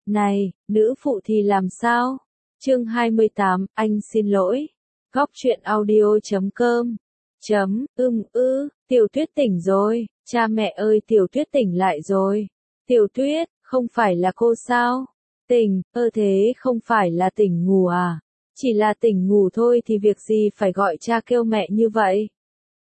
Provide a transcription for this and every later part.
Này, nữ phụ thì làm sao? Chương 28, anh xin lỗi. Góc truyện audio.com Tiểu Tuyết tỉnh rồi, cha mẹ ơi Tiểu Tuyết tỉnh lại rồi. Tiểu Tuyết, không phải là cô sao? Tỉnh, thế không phải là tỉnh ngủ à? Chỉ là tỉnh ngủ thôi thì việc gì phải gọi cha kêu mẹ như vậy?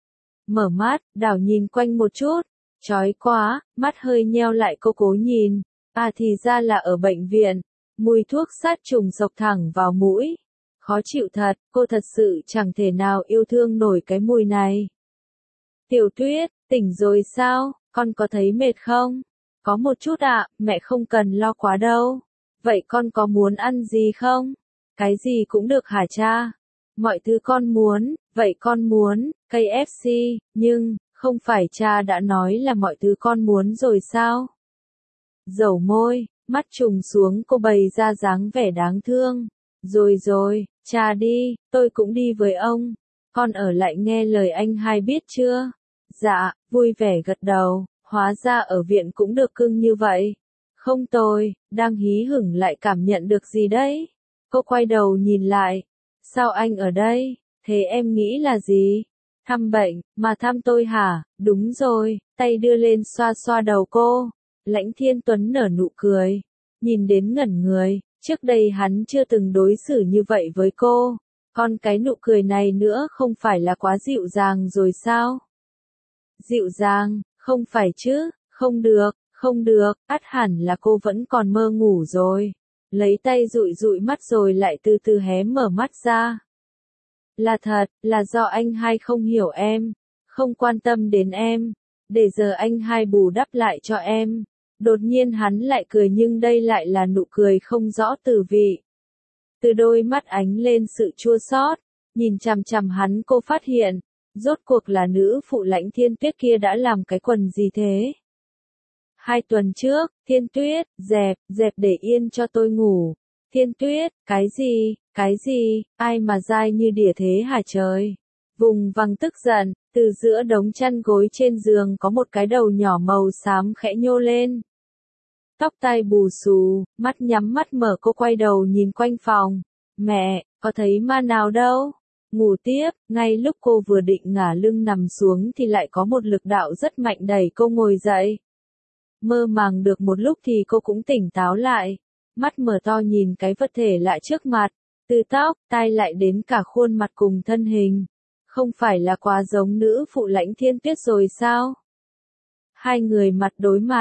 Mở mắt, đảo nhìn quanh một chút, chói quá, mắt hơi nheo lại cô cố nhìn, thì ra là ở bệnh viện, mùi thuốc sát trùng xộc thẳng vào mũi. Khó chịu thật, cô thật sự chẳng thể nào yêu thương nổi cái mùi này. Tiểu Tuyết, tỉnh rồi sao, con có thấy mệt không? Có một chút ạ, mẹ không cần lo quá đâu. Vậy con có muốn ăn gì không? Cái gì cũng được hả cha? Mọi thứ con muốn, vậy con muốn, KFC, nhưng, không phải cha đã nói là mọi thứ con muốn rồi sao? Dầu môi, mắt trùng xuống cô bày ra dáng vẻ đáng thương. Rồi, cha đi, tôi cũng đi với ông. Con ở lại nghe lời anh hai biết chưa? Dạ, vui vẻ gật đầu, hóa ra ở viện cũng được cưng như vậy. Không tồi, đang hí hửng lại cảm nhận được gì đấy? Cô quay đầu nhìn lại. Sao anh ở đây? Thế em nghĩ là gì? Thăm bệnh, mà thăm tôi hả? Đúng rồi, tay đưa lên xoa xoa đầu cô. Lãnh Thiên Tuấn nở nụ cười. Nhìn đến ngẩn người, trước đây hắn chưa từng đối xử như vậy với cô. Còn cái nụ cười này nữa không phải là quá dịu dàng rồi sao? Dịu dàng, không phải chứ, không được, ắt hẳn là cô vẫn còn mơ ngủ rồi. Lấy tay dụi dụi mắt rồi lại từ từ hé mở mắt ra. Là thật, là do anh hai không hiểu em, không quan tâm đến em, để giờ anh hai bù đắp lại cho em. Đột nhiên hắn lại cười nhưng đây lại là nụ cười không rõ từ vị. Từ đôi mắt ánh lên sự chua xót, nhìn chằm chằm hắn cô phát hiện, rốt cuộc là nữ phụ Lãnh Thiên Tuyết kia đã làm cái quần gì thế? 2 tuần trước, Thiên Tuyết, dẹp để yên cho tôi ngủ. Thiên Tuyết, cái gì, ai mà dai như đỉa thế hả trời? Vùng vằng tức giận, từ giữa đống chăn gối trên giường có một cái đầu nhỏ màu xám khẽ nhô lên. Tóc tai bù xù, mắt nhắm mắt mở cô quay đầu nhìn quanh phòng. Mẹ, có thấy ma nào đâu? Ngủ tiếp, ngay lúc cô vừa định ngả lưng nằm xuống thì lại có một lực đạo rất mạnh đẩy cô ngồi dậy. Mơ màng được một lúc thì cô cũng tỉnh táo lại. Mắt mở to nhìn cái vật thể lạ trước mặt, từ tóc, tai lại đến cả khuôn mặt cùng thân hình. Không phải là quá giống nữ phụ Lãnh Thiên Tuyết rồi sao? Hai người mặt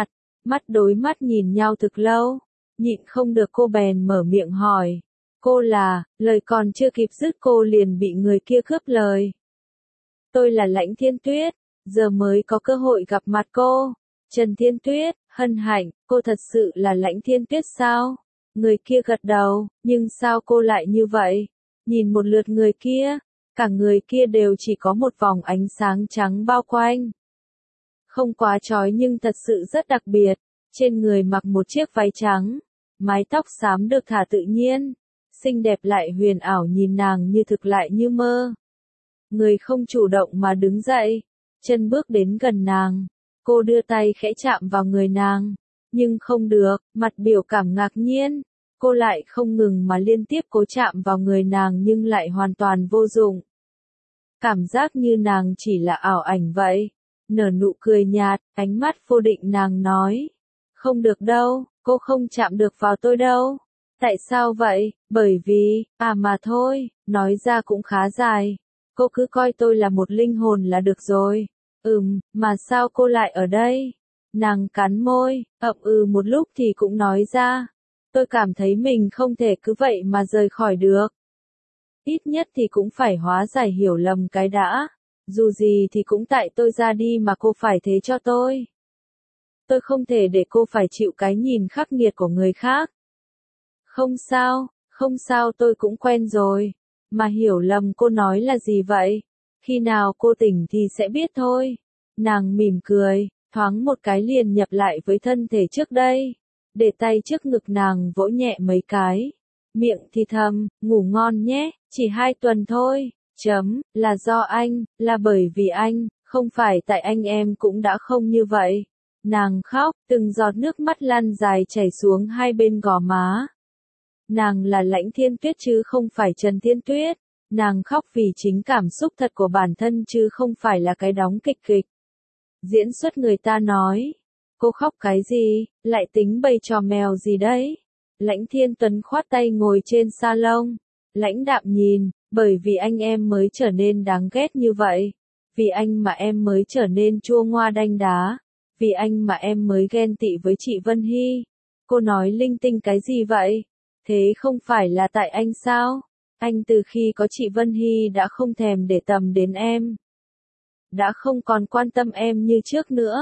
đối mắt nhìn nhau thực lâu, nhịn không được cô bèn mở miệng hỏi. Cô là, lời còn chưa kịp dứt cô liền bị người kia cướp lời. Tôi là Lãnh Thiên Tuyết, giờ mới có cơ hội gặp mặt cô. Trần Thiên Tuyết, hân hạnh, cô thật sự là Lãnh Thiên Tuyết sao? Người kia gật đầu, nhưng sao cô lại như vậy? Nhìn một lượt người kia, cả người kia đều chỉ có một vòng ánh sáng trắng bao quanh. Không quá chói nhưng thật sự rất đặc biệt, trên người mặc một chiếc váy trắng, mái tóc xám được thả tự nhiên, xinh đẹp lại huyền ảo nhìn nàng như thực lại như mơ. Người không chủ động mà đứng dậy, chân bước đến gần nàng, cô đưa tay khẽ chạm vào người nàng, nhưng không được, mặt biểu cảm ngạc nhiên, cô lại không ngừng mà liên tiếp cố chạm vào người nàng nhưng lại hoàn toàn vô dụng. Cảm giác như nàng chỉ là ảo ảnh vậy. Nở nụ cười nhạt, ánh mắt vô định nàng nói. Không được đâu, cô không chạm được vào tôi đâu. Tại sao vậy? Bởi vì, mà thôi, nói ra cũng khá dài. Cô cứ coi tôi là một linh hồn là được rồi. Mà sao cô lại ở đây? Nàng cắn môi, một lúc thì cũng nói ra. Tôi cảm thấy mình không thể cứ vậy mà rời khỏi được. Ít nhất thì cũng phải hóa giải hiểu lầm cái đã. Dù gì thì cũng tại tôi ra đi mà cô phải thế cho tôi. Tôi không thể để cô phải chịu cái nhìn khắc nghiệt của người khác. Không sao tôi cũng quen rồi. Mà hiểu lầm cô nói là gì vậy? Khi nào cô tỉnh thì sẽ biết thôi. Nàng mỉm cười, thoáng một cái liền nhập lại với thân thể trước đây. Để tay trước ngực nàng vỗ nhẹ mấy cái. Miệng thì thầm, ngủ ngon nhé, chỉ 2 tuần thôi. Là do anh, là bởi vì anh, không phải tại anh em cũng đã không như vậy. Nàng khóc, từng giọt nước mắt lăn dài chảy xuống hai bên gò má. Nàng là Lãnh Thiên Tuyết chứ không phải Trần Thiên Tuyết. Nàng khóc vì chính cảm xúc thật của bản thân chứ không phải là cái đóng kịch kịch. Diễn xuất người ta nói. Cô khóc cái gì, lại tính bày trò mèo gì đấy? Lãnh Thiên Tuấn khoát tay ngồi trên salon. Lãnh Đạm nhìn, bởi vì anh em mới trở nên đáng ghét như vậy. Vì anh mà em mới trở nên chua ngoa đanh đá. Vì anh mà em mới ghen tị với chị Vân Hy. Cô nói linh tinh cái gì vậy? Thế không phải là tại anh sao? Anh từ khi có chị Vân Hy đã không thèm để tâm đến em. Đã không còn quan tâm em như trước nữa.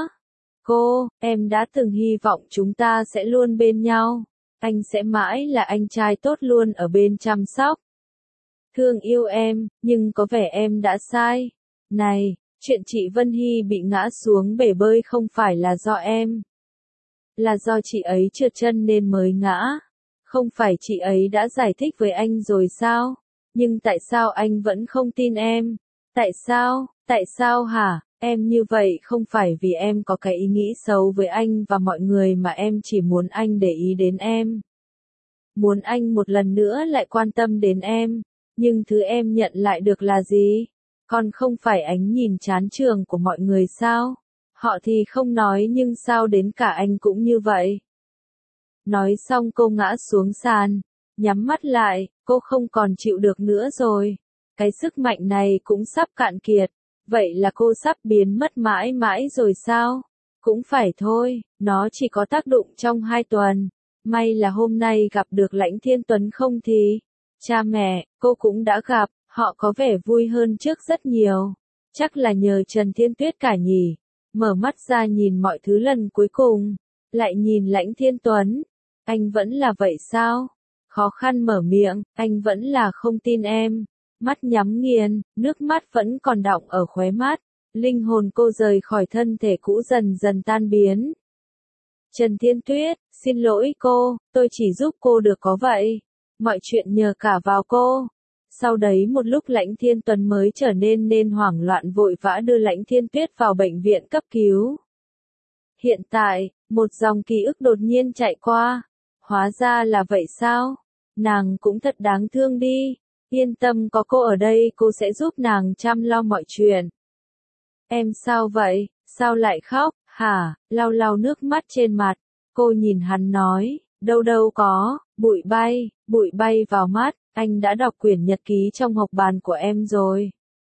Em đã từng hy vọng chúng ta sẽ luôn bên nhau. Anh sẽ mãi là anh trai tốt luôn ở bên chăm sóc. Thương yêu em, nhưng có vẻ em đã sai. Này, chuyện chị Vân Hy bị ngã xuống bể bơi không phải là do em. Là do chị ấy trượt chân nên mới ngã. Không phải chị ấy đã giải thích với anh rồi sao? Nhưng tại sao anh vẫn không tin em? Tại sao hả? Em như vậy không phải vì em có cái ý nghĩ xấu với anh và mọi người mà em chỉ muốn anh để ý đến em. Muốn anh một lần nữa lại quan tâm đến em. Nhưng thứ em nhận lại được là gì? Còn không phải ánh nhìn chán chường của mọi người sao? Họ thì không nói nhưng sao đến cả anh cũng như vậy? Nói xong cô ngã xuống sàn, nhắm mắt lại, cô không còn chịu được nữa rồi. Cái sức mạnh này cũng sắp cạn kiệt. Vậy là cô sắp biến mất mãi mãi rồi sao? Cũng phải thôi, nó chỉ có tác dụng trong 2 tuần. May là hôm nay gặp được Lãnh Thiên Tuấn không thì. Cha mẹ, cô cũng đã gặp, họ có vẻ vui hơn trước rất nhiều. Chắc là nhờ Trần Thiên Tuyết cả nhỉ. Mở mắt ra nhìn mọi thứ lần cuối cùng. Lại nhìn Lãnh Thiên Tuấn. Anh vẫn là vậy sao? Khó khăn mở miệng, anh vẫn là không tin em. Mắt nhắm nghiền, nước mắt vẫn còn đọng ở khóe mắt. Linh hồn cô rời khỏi thân thể cũ dần dần tan biến. Trần Thiên Tuyết, xin lỗi cô, tôi chỉ giúp cô được có vậy. Mọi chuyện nhờ cả vào cô. Sau đấy một lúc Lãnh Thiên Tuấn mới trở nên hoảng loạn vội vã đưa Lãnh Thiên Tuyết vào bệnh viện cấp cứu. Hiện tại, một dòng ký ức đột nhiên chạy qua. Hóa ra là vậy sao? Nàng cũng thật đáng thương đi. Yên tâm có cô ở đây cô sẽ giúp nàng chăm lo mọi chuyện. Em sao vậy? Sao lại khóc? Hả? Lau lau nước mắt trên mặt. Cô nhìn hắn nói, đâu có, bụi bay vào mắt, anh đã đọc quyển nhật ký trong hộp bàn của em rồi.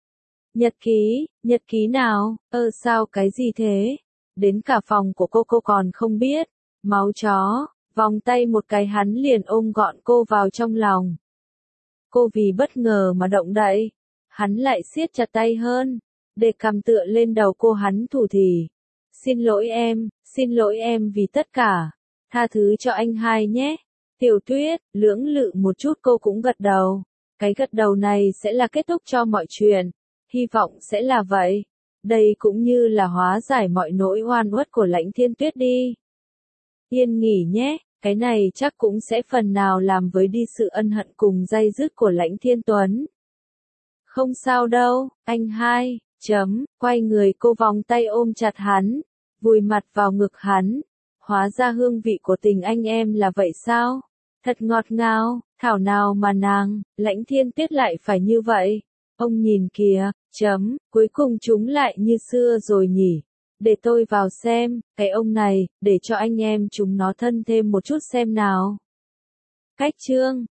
Nhật ký nào? Sao cái gì thế? Đến cả phòng của cô còn không biết. Máu chó, vòng tay một cái hắn liền ôm gọn cô vào trong lòng. Cô vì bất ngờ mà động đậy. Hắn lại siết chặt tay hơn. Để cằm tựa lên đầu cô hắn thủ thỉ. Xin lỗi em vì tất cả. Tha thứ cho anh hai nhé. Tiểu Tuyết, lưỡng lự một chút cô cũng gật đầu. Cái gật đầu này sẽ là kết thúc cho mọi chuyện. Hy vọng sẽ là vậy. Đây cũng như là hóa giải mọi nỗi oan uất của Lãnh Thiên Tuyết đi. Yên nghỉ nhé. Cái này chắc cũng sẽ phần nào làm với đi sự ân hận cùng day dứt của Lãnh Thiên Tuấn. Không sao đâu, anh hai, quay người cô vòng tay ôm chặt hắn, vùi mặt vào ngực hắn. Hóa ra hương vị của tình anh em là vậy sao? Thật ngọt ngào, thảo nào mà nàng, Lãnh Thiên Tuyết lại phải như vậy. Ông nhìn kìa, cuối cùng chúng lại như xưa rồi nhỉ. Để tôi vào xem, cái ông này, để cho anh em chúng nó thân thêm một chút xem nào. Cách chương